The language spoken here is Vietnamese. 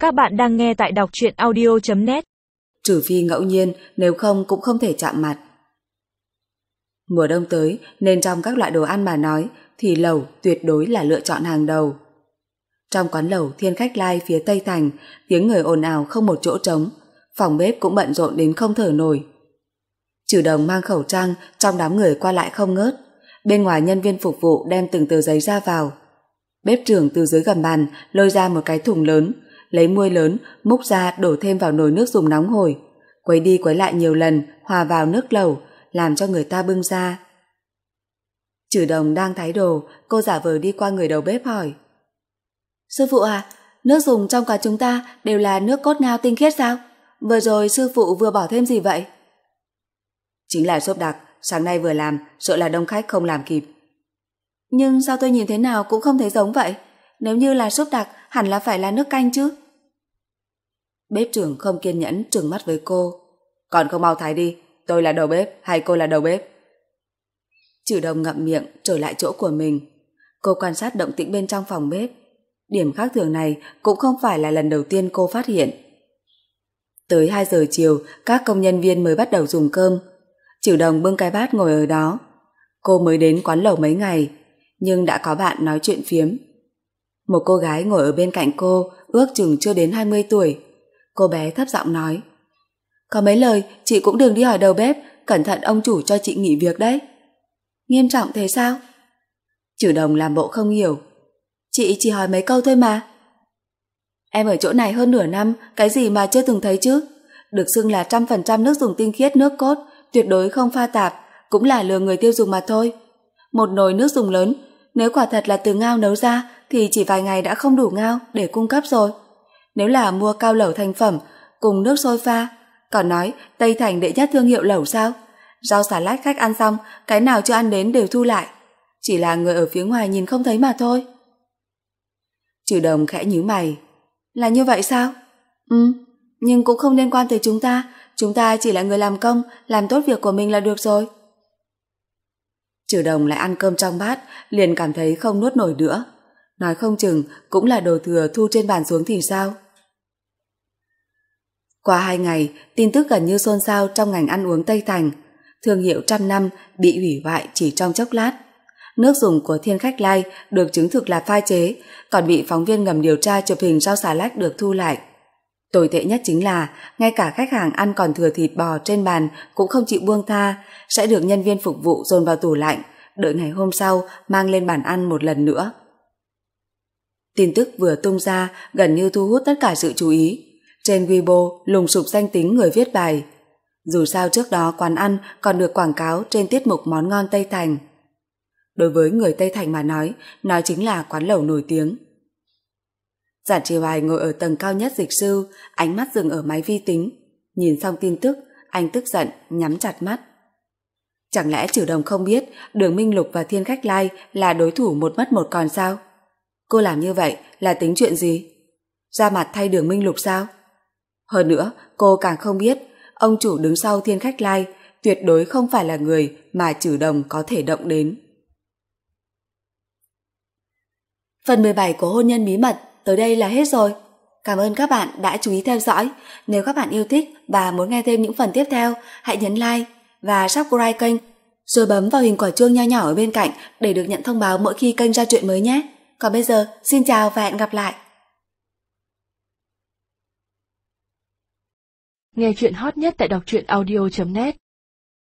Các bạn đang nghe tại đọc truyện audio.net. Trừ phi ngẫu nhiên, nếu không cũng không thể chạm mặt. Mùa đông tới nên trong các loại đồ ăn mà nói thì lẩu tuyệt đối là lựa chọn hàng đầu. Trong quán lẩu Thiên Khách Lai phía Tây Thành, tiếng người ồn ào không một chỗ trống, phòng bếp cũng bận rộn đến không thở nổi. Trừ Đồng mang khẩu trang trong đám người qua lại không ngớt, bên ngoài nhân viên phục vụ đem từng tờ giấy ra vào. Bếp trưởng từ dưới gầm bàn lôi ra một cái thùng lớn, lấy muôi lớn múc ra đổ thêm vào nồi nước dùng nóng hổi, quấy đi quấy lại nhiều lần hòa vào nước lẩu, làm cho người ta bưng ra. Trừ Đồng đang thái đồ, cô giả vờ đi qua người đầu bếp hỏi: "Sư phụ à, nước dùng trong quán chúng ta đều là nước cốt ngao tinh khiết sao? Vừa rồi sư phụ vừa bỏ thêm gì vậy?" "Chính là xốp đặc, sáng nay vừa làm, sợ là đông khách không làm kịp." "Nhưng sao tôi nhìn thế nào cũng không thấy giống vậy? Nếu như là xốp đặc hẳn là phải là nước canh chứ." Bếp trưởng không kiên nhẫn trừng mắt với cô: "Còn không mau thái đi, tôi là đầu bếp hay cô là đầu bếp?" Trừ Đồng ngậm miệng trở lại chỗ của mình. Cô quan sát động tĩnh bên trong phòng bếp. Điểm khác thường này cũng không phải là lần đầu tiên cô phát hiện. Tới 2 giờ chiều, các công nhân viên mới bắt đầu dùng cơm. Trừ Đồng bưng cái bát ngồi ở đó. Cô mới đến quán lẩu mấy ngày, nhưng đã có bạn nói chuyện phiếm. Một cô gái ngồi ở bên cạnh cô, ước chừng chưa đến 20 tuổi. Cô bé thấp giọng nói: "Có mấy lời chị cũng đừng đi hỏi đầu bếp, cẩn thận ông chủ cho chị nghỉ việc đấy." "Nghiêm trọng thế sao?" Trừ Đồng làm bộ không hiểu: "Chị chỉ hỏi mấy câu thôi mà." "Em ở chỗ này hơn nửa năm, cái gì mà chưa từng thấy chứ? Được xưng là 100% nước dùng tinh khiết nước cốt, tuyệt đối không pha tạp, cũng là lừa người tiêu dùng mà thôi. Một nồi nước dùng lớn, nếu quả thật là từ ngao nấu ra thì chỉ vài ngày đã không đủ ngao để cung cấp rồi. Nếu là mua cao lẩu thành phẩm cùng nước sôi pha, còn nói Tây Thành đệ nhất thương hiệu lẩu sao? Rau xà lách khách ăn xong, cái nào chưa ăn đến đều thu lại. Chỉ là người ở phía ngoài nhìn không thấy mà thôi." Trừ Đồng khẽ nhíu mày: "Là như vậy sao?" Nhưng cũng không liên quan tới chúng ta chỉ là người làm công, làm tốt việc của mình là được rồi." Trừ Đồng lại ăn cơm trong bát, liền cảm thấy không nuốt nổi nữa. Nói không chừng cũng là đồ thừa thu trên bàn xuống thì sao. Qua 2 ngày, tin tức gần như xôn xao trong ngành ăn uống Tây Thành. Thương hiệu 100 năm bị hủy hoại chỉ trong chốc lát. Nước dùng của Thiên Khách Lai được chứng thực là pha chế, còn bị phóng viên ngầm điều tra chụp hình rau xà lách được thu lại. Tồi tệ nhất chính là ngay cả khách hàng ăn còn thừa thịt bò trên bàn cũng không chịu buông tha, sẽ được nhân viên phục vụ dồn vào tủ lạnh, đợi ngày hôm sau mang lên bàn ăn một lần nữa. Tin tức vừa tung ra gần như thu hút tất cả sự chú ý. Trên Weibo lùng sục danh tính người viết bài. Dù sao trước đó quán ăn còn được quảng cáo trên tiết mục món ngon Tây Thành. Đối với người Tây Thành mà nói chính là quán lẩu nổi tiếng. Giản Trì Hoài ngồi ở tầng cao nhất dịch sư, ánh mắt dừng ở máy vi tính. Nhìn xong tin tức, anh tức giận, nhắm chặt mắt. Chẳng lẽ Trừ Đồng không biết Đường Minh Lục và Thiên Khách Lai là đối thủ một mất một còn sao? Cô làm như vậy là tính chuyện gì? Ra mặt thay Đường Minh Lục sao? Hơn nữa, cô càng không biết ông chủ đứng sau Thiên Khách Lai tuyệt đối không phải là người mà Trừ Đồng có thể động đến. Phần 17 của Hôn nhân bí mật tới đây là hết rồi. Cảm ơn các bạn đã chú ý theo dõi. Nếu các bạn yêu thích và muốn nghe thêm những phần tiếp theo, hãy nhấn like và subscribe kênh, rồi bấm vào hình quả chuông nho nhỏ ở bên cạnh để được nhận thông báo mỗi khi kênh ra chuyện mới nhé. Còn bây giờ, xin chào và hẹn gặp lại. Nghe chuyện hot nhất tại đọc truyện audio.net